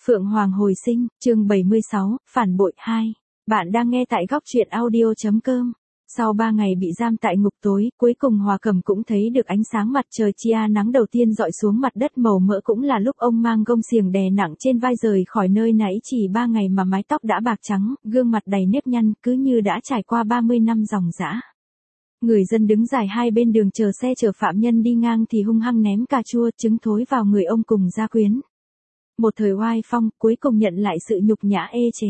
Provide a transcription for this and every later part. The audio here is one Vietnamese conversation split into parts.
Phượng Hoàng hồi sinh, chương 76, phản bội 2. Bạn đang nghe tại góc truyện audio.com. Sau 3 ngày bị giam tại ngục tối, cuối cùng Hòa Cẩm cũng thấy được ánh sáng mặt trời chia nắng đầu tiên dọi xuống mặt đất màu mỡ, cũng là lúc ông mang gông xiềng đè nặng trên vai rời khỏi nơi nãy chỉ 3 ngày mà mái tóc đã bạc trắng, gương mặt đầy nếp nhăn, cứ như đã trải qua 30 năm dòng dã. Người dân đứng dài hai bên đường chờ xe chở phạm nhân đi ngang thì hung hăng ném cà chua trứng thối vào người ông cùng gia quyến. Một thời oai phong, cuối cùng nhận lại sự nhục nhã ê chề.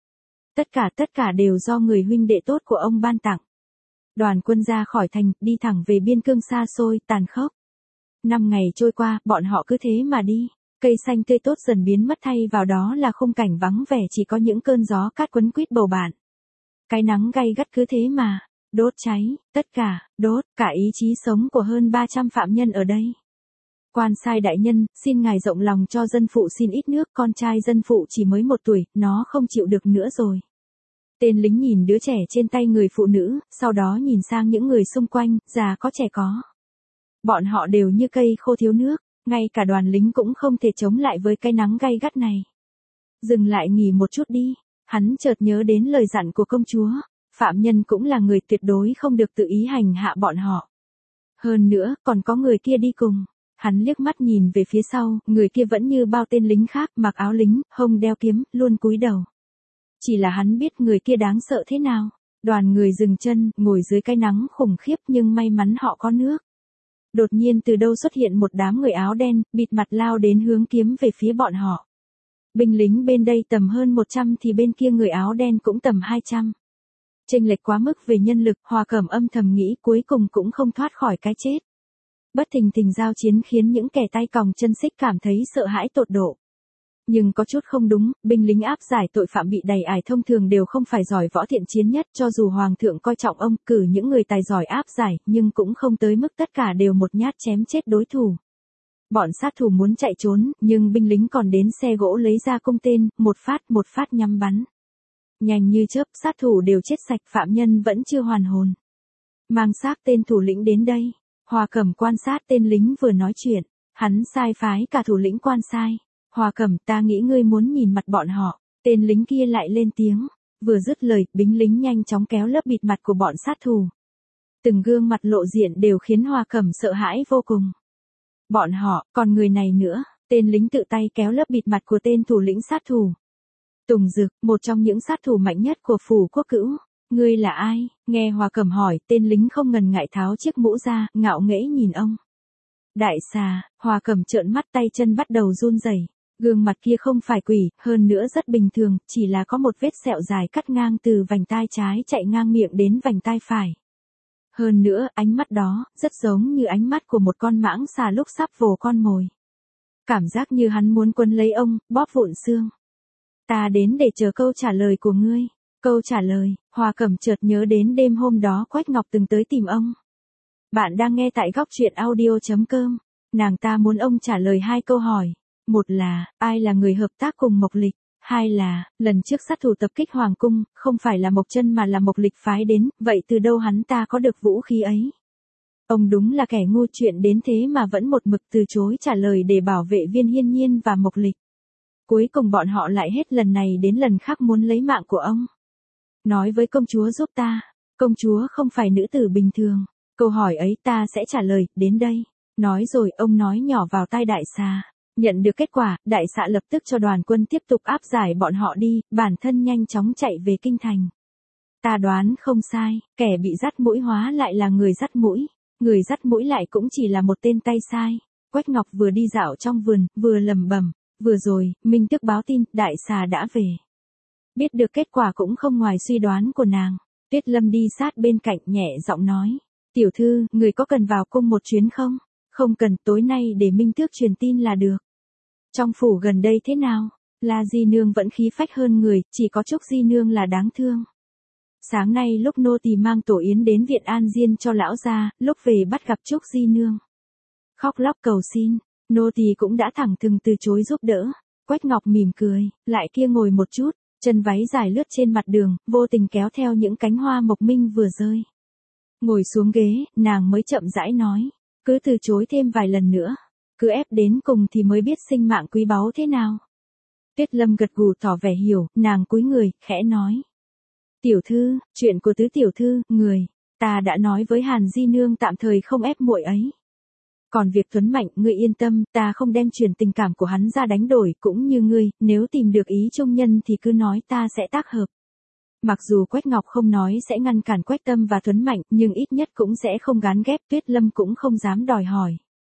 Tất cả đều do người huynh đệ tốt của ông ban tặng. Đoàn quân ra khỏi thành, đi thẳng về biên cương xa xôi, tàn khốc. 5 ngày trôi qua, bọn họ cứ thế mà đi. Cây xanh tươi tốt dần biến mất, thay vào đó là khung cảnh vắng vẻ, chỉ có những cơn gió cát quấn quýt bầu bạn. Cái nắng gay gắt cứ thế mà đốt cháy, đốt cả ý chí sống của hơn 300 phạm nhân ở đây. Quan sai đại nhân, xin ngài rộng lòng cho dân phụ xin ít nước, con trai dân phụ chỉ mới 1 tuổi, nó không chịu được nữa rồi. Tên lính nhìn đứa trẻ trên tay người phụ nữ, sau đó nhìn sang những người xung quanh, già có trẻ có. Bọn họ đều như cây khô thiếu nước, ngay cả đoàn lính cũng không thể chống lại với cái nắng gay gắt này. Dừng lại nghỉ một chút đi, hắn chợt nhớ đến lời dặn của công chúa, phạm nhân cũng là người, tuyệt đối không được tự ý hành hạ bọn họ. Hơn nữa, còn có người kia đi cùng. Hắn liếc mắt nhìn về phía sau, người kia vẫn như bao tên lính khác, mặc áo lính, hông đeo kiếm, luôn cúi đầu. Chỉ là hắn biết người kia đáng sợ thế nào. Đoàn người dừng chân, ngồi dưới cái nắng khủng khiếp, nhưng may mắn họ có nước. Đột nhiên từ đâu xuất hiện một đám người áo đen, bịt mặt lao đến hướng kiếm về phía bọn họ. Binh lính bên đây tầm hơn 100 thì bên kia người áo đen cũng tầm 200. Chênh lệch quá mức về nhân lực, Hòa Cẩm âm thầm nghĩ cuối cùng cũng không thoát khỏi cái chết. Bất thình lình giao chiến khiến những kẻ tay còng chân xích cảm thấy sợ hãi tột độ. Nhưng có chút không đúng, binh lính áp giải tội phạm bị đày ải thông thường đều không phải giỏi võ thiện chiến nhất, cho dù hoàng thượng coi trọng ông, cử những người tài giỏi áp giải, nhưng cũng không tới mức tất cả đều một nhát chém chết đối thủ. Bọn sát thủ muốn chạy trốn, nhưng binh lính còn đến xe gỗ lấy ra cung tên, một phát nhắm bắn. Nhanh như chớp, sát thủ đều chết sạch, phạm nhân vẫn chưa hoàn hồn. Mang xác tên thủ lĩnh đến đây. Hòa Cẩm quan sát tên lính vừa nói chuyện, hắn sai phái cả thủ lĩnh quan sai. Hòa Cẩm, ta nghĩ ngươi muốn nhìn mặt bọn họ. Tên lính kia lại lên tiếng. Vừa dứt lời, binh lính nhanh chóng kéo lớp bịt mặt của bọn sát thủ. Từng gương mặt lộ diện đều khiến Hòa Cẩm sợ hãi vô cùng. Bọn họ, còn người này nữa. Tên lính tự tay kéo lớp bịt mặt của tên thủ lĩnh sát thủ. Tùng Dực, một trong những sát thủ mạnh nhất của phủ quốc cữu. Ngươi là ai? Nghe Hòa Cẩm hỏi, tên lính không ngần ngại tháo chiếc mũ ra, ngạo nghễ nhìn ông. Đại xà. Hòa Cẩm trợn mắt, tay chân bắt đầu run rẩy. Gương mặt kia không phải quỷ, hơn nữa rất bình thường, chỉ là có một vết sẹo dài cắt ngang từ vành tai trái chạy ngang miệng đến vành tai phải. Hơn nữa, ánh mắt đó, rất giống như ánh mắt của một con mãng xà lúc sắp vồ con mồi. Cảm giác như hắn muốn quấn lấy ông, bóp vụn xương. Ta đến để chờ câu trả lời của ngươi. Câu trả lời, Hòa Cẩm chợt nhớ đến đêm hôm đó Quách Ngọc từng tới tìm ông. Bạn đang nghe tại góc truyện audio.com. Nàng ta muốn ông trả lời 2 câu hỏi. Một là, ai là người hợp tác cùng Mộc Lịch? 2 là, lần trước sát thủ tập kích Hoàng cung, không phải là Mộc Chân mà là Mộc Lịch phái đến, vậy từ đâu hắn ta có được vũ khí ấy? Ông đúng là kẻ ngu, chuyện đến thế mà vẫn một mực từ chối trả lời để bảo vệ Viên Hiên Nhiên và Mộc Lịch. Cuối cùng bọn họ lại hết lần này đến lần khác muốn lấy mạng của ông. Nói với công chúa giúp ta. Công chúa không phải nữ tử bình thường. Câu hỏi ấy ta sẽ trả lời, đến đây. Nói rồi, ông nói nhỏ vào tai đại xà. Nhận được kết quả, đại xà lập tức cho đoàn quân tiếp tục áp giải bọn họ đi, bản thân nhanh chóng chạy về kinh thành. Ta đoán không sai, kẻ bị dắt mũi hóa lại là người dắt mũi. Người dắt mũi lại cũng chỉ là một tên tay sai. Quách Ngọc vừa đi dạo trong vườn, vừa lẩm bẩm. Vừa rồi, Minh Tước báo tin, đại xà đã về. Biết được kết quả cũng không ngoài suy đoán của nàng. Tuyết Lâm đi sát bên cạnh nhẹ giọng nói. Tiểu thư, người có cần vào cung một chuyến không? Không cần, tối nay để Minh Tước truyền tin là được. Trong phủ gần đây thế nào? La Di Nương vẫn khí phách hơn người, chỉ có Trúc Di Nương là đáng thương. Sáng nay lúc nô tỳ mang tổ yến đến viện an diên cho lão gia, lúc về bắt gặp Trúc Di Nương. Khóc lóc cầu xin, nô tỳ cũng đã thẳng thừng từ chối giúp đỡ. Quách Ngọc mỉm cười, lại kia ngồi một chút. Chân váy dài lướt trên mặt đường, vô tình kéo theo những cánh hoa mộc minh vừa rơi. Ngồi xuống ghế, nàng mới chậm rãi nói. Cứ từ chối thêm vài lần nữa. Cứ ép đến cùng thì mới biết sinh mạng quý báu thế nào. Tuyết Lâm gật gù tỏ vẻ hiểu, nàng cúi người, khẽ nói. Tiểu thư, chuyện của tứ tiểu thư, người, ta đã nói với Hàn Di Nương tạm thời không ép muội ấy. Còn việc Tuấn Mạnh, ngươi yên tâm, ta không đem truyền tình cảm của hắn ra đánh đổi, cũng như ngươi, nếu tìm được ý trung nhân thì cứ nói ta sẽ tác hợp. Mặc dù Quách Ngọc không nói sẽ ngăn cản Quách Tâm và Tuấn Mạnh, nhưng ít nhất cũng sẽ không gán ghép, Tuyết Lâm cũng không dám đòi hỏi.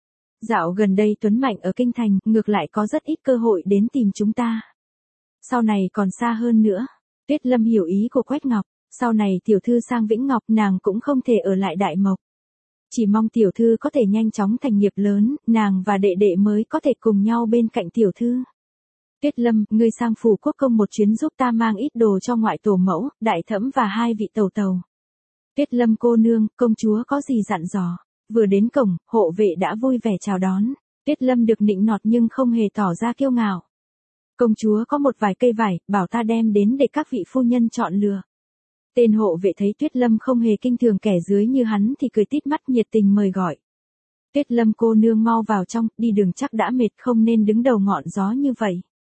Dạo gần đây Tuấn Mạnh ở Kinh Thành, ngược lại có rất ít cơ hội đến tìm chúng ta. Sau này còn xa hơn nữa. Tuyết Lâm hiểu ý của Quách Ngọc, sau này tiểu thư sang Vĩnh Ngọc nàng cũng không thể ở lại Đại Mộc. Chỉ mong tiểu thư có thể nhanh chóng thành nghiệp lớn, nàng và đệ đệ mới có thể cùng nhau bên cạnh tiểu thư. Tuyết Lâm, ngươi sang phủ quốc công một chuyến giúp ta mang ít đồ cho ngoại tổ mẫu, đại thẩm và hai vị tàu tàu. Tuyết Lâm cô nương, công chúa có gì dặn dò. Vừa đến cổng, hộ vệ đã vui vẻ chào đón. Tuyết Lâm được nịnh nọt nhưng không hề tỏ ra kiêu ngạo. Công chúa có một vài cây vải, bảo ta đem đến để các vị phu nhân chọn lựa. Tên hộ vệ thấy Tuyết Lâm không hề kinh thường kẻ dưới như hắn thì cười tít mắt nhiệt tình mời gọi. Tuyết Lâm cô nương mau vào trong, đi đường chắc đã mệt không nên đứng đầu ngọn gió như vậy.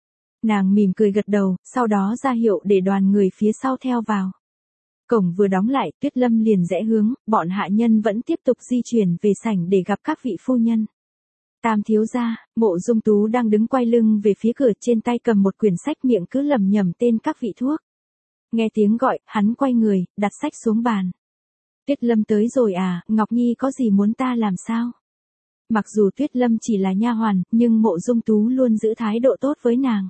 Nàng mỉm cười gật đầu, sau đó ra hiệu để đoàn người phía sau theo vào. Cổng vừa đóng lại, Tuyết Lâm liền rẽ hướng, bọn hạ nhân vẫn tiếp tục di chuyển về sảnh để gặp các vị phu nhân. Tam thiếu gia, Mộ Dung Tú đang đứng quay lưng về phía cửa, trên tay cầm một quyển sách, miệng cứ lẩm nhẩm tên các vị thuốc. Nghe tiếng gọi, hắn quay người, đặt sách xuống bàn. Tuyết Lâm tới rồi à, Ngọc Nhi có gì muốn ta làm sao? Mặc dù Tuyết Lâm chỉ là nha hoàn, nhưng Mộ Dung Tú luôn giữ thái độ tốt với nàng.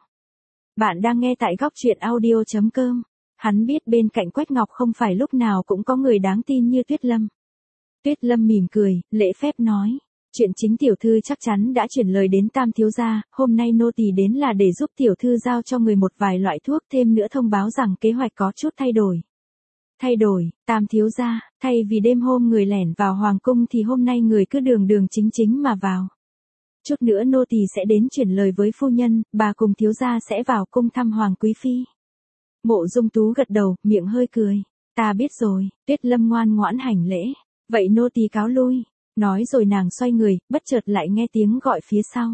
Bạn đang nghe tại góc truyện audio.com. Hắn biết bên cạnh Quách Ngọc không phải lúc nào cũng có người đáng tin như Tuyết Lâm. Tuyết Lâm mỉm cười, lễ phép nói. Chuyện chính tiểu thư chắc chắn đã chuyển lời đến Tam thiếu gia, hôm nay nô tỳ đến là để giúp tiểu thư giao cho người một vài loại thuốc, thêm nữa thông báo rằng kế hoạch có chút thay đổi. Thay đổi, Tam thiếu gia, thay vì đêm hôm người lẻn vào hoàng cung thì hôm nay người cứ đường đường chính chính mà vào. Chút nữa nô tỳ sẽ đến chuyển lời với phu nhân, bà cùng thiếu gia sẽ vào cung thăm hoàng quý phi. Mộ Dung Tú gật đầu, miệng hơi cười. Ta biết rồi. Tuyết Lâm ngoan ngoãn hành lễ. Vậy nô tỳ cáo lui. Nói rồi nàng xoay người, bất chợt lại nghe tiếng gọi phía sau.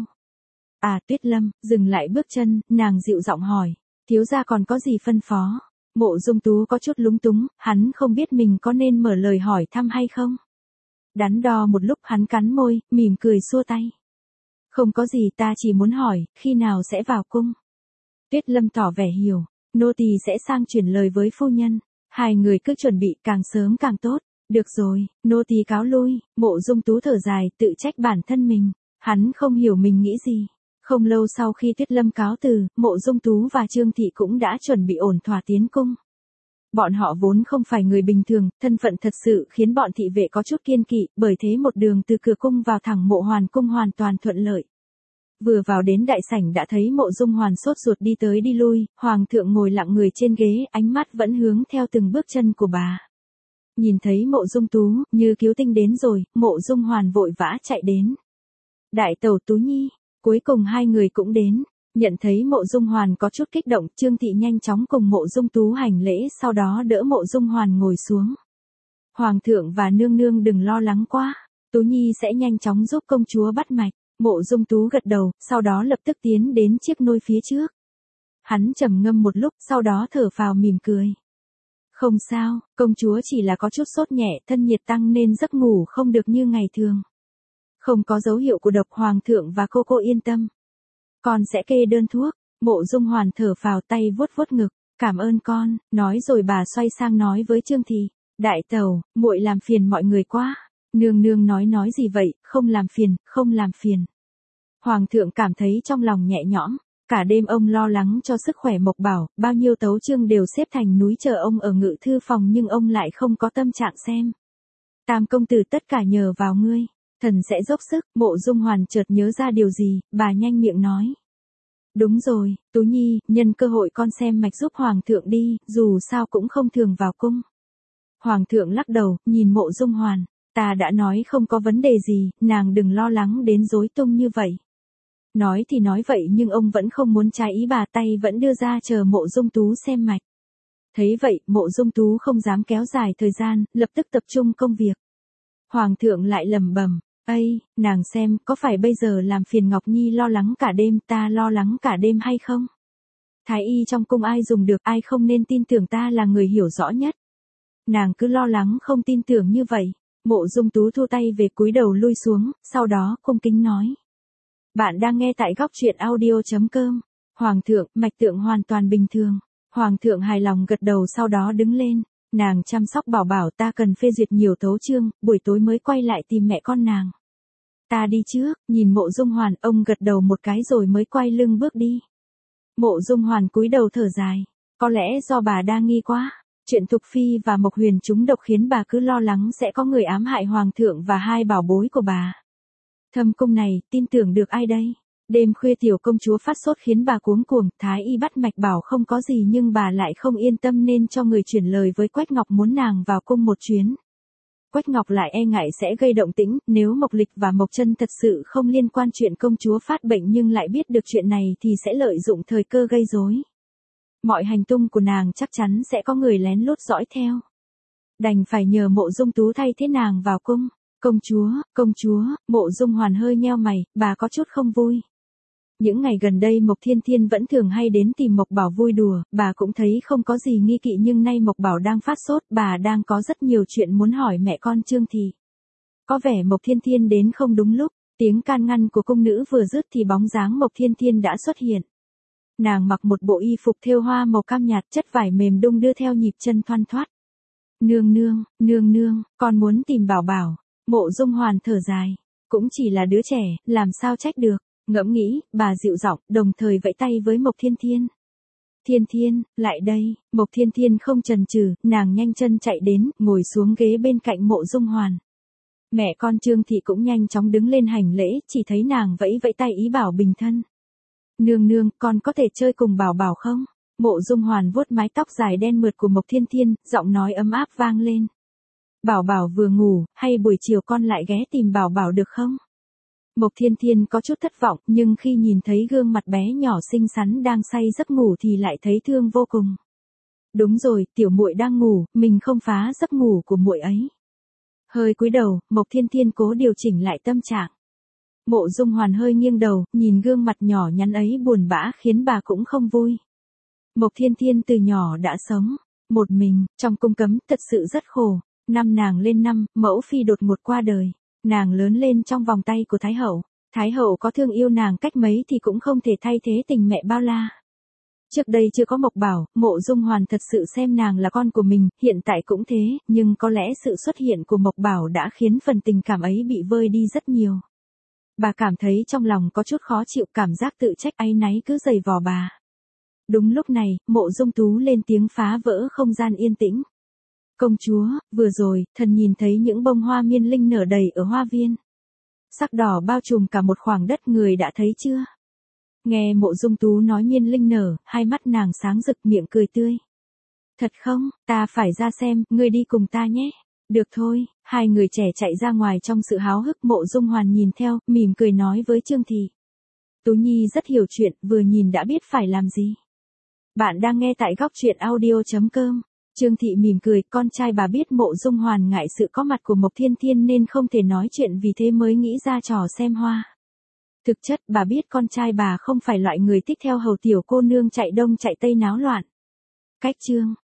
À Tuyết Lâm, dừng lại bước chân, nàng dịu giọng hỏi. Thiếu gia còn có gì phân phó? Mộ Dung Tú có chút lúng túng, hắn không biết mình có nên mở lời hỏi thăm hay không. Đắn đo một lúc hắn cắn môi, mỉm cười xua tay. Không có gì, ta chỉ muốn hỏi, khi nào sẽ vào cung? Tuyết Lâm tỏ vẻ hiểu. Nô tỳ sẽ sang chuyển lời với phu nhân. Hai người cứ chuẩn bị càng sớm càng tốt. Được rồi, nô tỳ cáo lui. Mộ Dung Tú thở dài, tự trách bản thân mình. Hắn không hiểu mình nghĩ gì. Không lâu sau khi Tuyết Lâm cáo từ, Mộ Dung Tú và Trương Thị cũng đã chuẩn bị ổn thỏa tiến cung. Bọn họ vốn không phải người bình thường, thân phận thật sự khiến bọn thị vệ có chút kiêng kỵ, bởi thế một đường từ cửa cung vào thẳng Mộ Hoàn cung hoàn toàn thuận lợi. Vừa vào đến đại sảnh đã thấy Mộ Dung Hoàn sốt ruột đi tới đi lui, hoàng thượng ngồi lặng người trên ghế, ánh mắt vẫn hướng theo từng bước chân của bà. Nhìn thấy Mộ Dung Tú, như cứu tinh đến rồi, Mộ Dung Hoàn vội vã chạy đến. Đại tẩu Tú Nhi, cuối cùng hai người cũng đến. Nhận thấy Mộ Dung Hoàn có chút kích động, Trương Thị nhanh chóng cùng Mộ Dung Tú hành lễ, sau đó đỡ Mộ Dung Hoàn ngồi xuống. Hoàng thượng và nương nương đừng lo lắng quá, Tú Nhi sẽ nhanh chóng giúp công chúa bắt mạch. Mộ Dung Tú gật đầu, sau đó lập tức tiến đến chiếc nôi phía trước. Hắn trầm ngâm một lúc, sau đó thở phào mỉm cười. Không sao, công chúa chỉ là có chút sốt nhẹ, thân nhiệt tăng nên giấc ngủ không được như ngày thường. Không có dấu hiệu của độc, hoàng thượng và cô yên tâm. Con sẽ kê đơn thuốc. Mộ Dung Hoàn thở phào, tay vuốt vuốt ngực. Cảm ơn con, nói rồi bà xoay sang nói với Trương Thị. Đại tẩu, muội làm phiền mọi người quá. Nương nương nói gì vậy, không làm phiền, không làm phiền. Hoàng thượng cảm thấy trong lòng nhẹ nhõm. Cả đêm ông lo lắng cho sức khỏe Mộc Bảo, bao nhiêu tấu chương đều xếp thành núi chờ ông ở ngự thư phòng nhưng ông lại không có tâm trạng xem. Tam công tử tất cả nhờ vào ngươi. Thần sẽ dốc sức. Mộ Dung Hoàn chợt nhớ ra điều gì, bà nhanh miệng nói. Đúng rồi, Tú Nhi, nhân cơ hội con xem mạch giúp Hoàng thượng đi, dù sao cũng không thường vào cung. Hoàng thượng lắc đầu, nhìn Mộ Dung Hoàn. Ta đã nói không có vấn đề gì, nàng đừng lo lắng đến rối tung như vậy. Nói thì nói vậy nhưng ông vẫn không muốn trái ý bà, tay vẫn đưa ra chờ Mộ Dung Tú xem mạch. Thấy vậy, Mộ Dung Tú không dám kéo dài thời gian, lập tức tập trung công việc. Hoàng thượng lại lẩm bẩm, "Ây, nàng xem, có phải bây giờ làm phiền Ngọc Nhi lo lắng cả đêm, ta lo lắng cả đêm hay không?" Thái y trong cung ai dùng được, ai không nên tin tưởng ta là người hiểu rõ nhất. Nàng cứ lo lắng không tin tưởng như vậy. Mộ Dung Tú thu tay về cúi đầu lui xuống, sau đó cung kính nói. Bạn đang nghe tại góc truyện audio.com. Hoàng thượng, mạch tượng hoàn toàn bình thường. Hoàng thượng hài lòng gật đầu sau đó đứng lên. Nàng chăm sóc bảo bảo, ta cần phê duyệt nhiều tấu chương, buổi tối mới quay lại tìm mẹ con nàng. Ta đi trước. Nhìn Mộ Dung Hoàn, ông gật đầu một cái rồi mới quay lưng bước đi. Mộ Dung Hoàn cúi đầu thở dài. Có lẽ do bà đa nghi quá. Chuyện Thục Phi và Mộc Huyền trúng độc khiến bà cứ lo lắng sẽ có người ám hại hoàng thượng và hai bảo bối của bà. Thâm cung này, tin tưởng được ai đây? Đêm khuya tiểu công chúa phát sốt khiến bà cuống cuồng, thái y bắt mạch bảo không có gì nhưng bà lại không yên tâm nên cho người chuyển lời với Quách Ngọc muốn nàng vào cung một chuyến. Quách Ngọc lại e ngại sẽ gây động tĩnh, nếu Mộc Lịch và Mộc Chân thật sự không liên quan chuyện công chúa phát bệnh nhưng lại biết được chuyện này thì sẽ lợi dụng thời cơ gây rối. Mọi hành tung của nàng chắc chắn sẽ có người lén lút dõi theo. Đành phải nhờ Mộ Dung Tú thay thế nàng vào cung. Công chúa, Mộ Dung Hoàn hơi nheo mày, bà có chút không vui. Những ngày gần đây Mộc Thiên Thiên vẫn thường hay đến tìm Mộc Bảo vui đùa, bà cũng thấy không có gì nghi kỵ nhưng nay Mộc Bảo đang phát sốt, bà đang có rất nhiều chuyện muốn hỏi mẹ con Trương Thị. Có vẻ Mộc Thiên Thiên đến không đúng lúc, tiếng can ngăn của cung nữ vừa dứt thì bóng dáng Mộc Thiên Thiên đã xuất hiện. Nàng mặc một bộ y phục thêu hoa màu cam nhạt, chất vải mềm đung đưa theo nhịp chân thoăn thoắt. Nương, con muốn tìm Bảo Bảo. Mộ Dung Hoàn thở dài. Cũng chỉ là đứa trẻ, làm sao trách được. Ngẫm nghĩ, bà dịu giọng, đồng thời vẫy tay với Mộc Thiên Thiên. Thiên, lại đây. Mộc Thiên Thiên không chần chừ, nàng nhanh chân chạy đến, ngồi xuống ghế bên cạnh Mộ Dung Hoàn. Mẹ con Trương Thị cũng nhanh chóng đứng lên hành lễ, chỉ thấy nàng vẫy tay ý bảo bình thân. Nương, con có thể chơi cùng Bảo Bảo không? Mộ Dung Hoàn vuốt mái tóc dài đen mượt của Mộc Thiên Thiên, giọng nói ấm áp vang lên. Bảo Bảo vừa ngủ, hay buổi chiều con lại ghé tìm Bảo Bảo được không? Mộc Thiên Thiên có chút thất vọng, nhưng khi nhìn thấy gương mặt bé nhỏ xinh xắn đang say giấc ngủ thì lại thấy thương vô cùng. Đúng rồi, tiểu muội đang ngủ, mình không phá giấc ngủ của muội ấy. Hơi cúi đầu, Mộc Thiên Thiên cố điều chỉnh lại tâm trạng. Mộ Dung Hoàn hơi nghiêng đầu, nhìn gương mặt nhỏ nhắn ấy buồn bã khiến bà cũng không vui. Mộc Thiên Thiên từ nhỏ đã sống một mình, trong cung cấm, thật sự rất khổ. Năm nàng lên năm, mẫu phi đột ngột qua đời. Nàng lớn lên trong vòng tay của Thái hậu. Thái hậu có thương yêu nàng cách mấy thì cũng không thể thay thế tình mẹ bao la. Trước đây chưa có Mộc Bảo, Mộ Dung Hoàn thật sự xem nàng là con của mình, hiện tại cũng thế, nhưng có lẽ sự xuất hiện của Mộc Bảo đã khiến phần tình cảm ấy bị vơi đi rất nhiều. Bà cảm thấy trong lòng có chút khó chịu, cảm giác tự trách áy náy cứ dày vò bà. Đúng lúc này, Mộ Dung Tú lên tiếng phá vỡ không gian yên tĩnh. Công chúa, vừa rồi, thần nhìn thấy những bông hoa miên linh nở đầy ở hoa viên. Sắc đỏ bao trùm cả một khoảng đất, người đã thấy chưa? Nghe Mộ Dung Tú nói miên linh nở, hai mắt nàng sáng rực, miệng cười tươi. Thật không, ta phải ra xem, ngươi đi cùng ta nhé. Được thôi, hai người trẻ chạy ra ngoài trong sự háo hức. Mộ Dung Hoàn nhìn theo, mỉm cười nói với Trương Thị. Tú Nhi rất hiểu chuyện, vừa nhìn đã biết phải làm gì. Bạn đang nghe tại góc truyện audio.com. Trương Thị mỉm cười, con trai bà biết Mộ Dung Hoàn ngại sự có mặt của Mộc Thiên Thiên nên không thể nói chuyện, vì thế mới nghĩ ra trò xem hoa. Thực chất bà biết con trai bà không phải loại người thích theo hầu tiểu cô nương chạy đông chạy tây náo loạn. Cách chương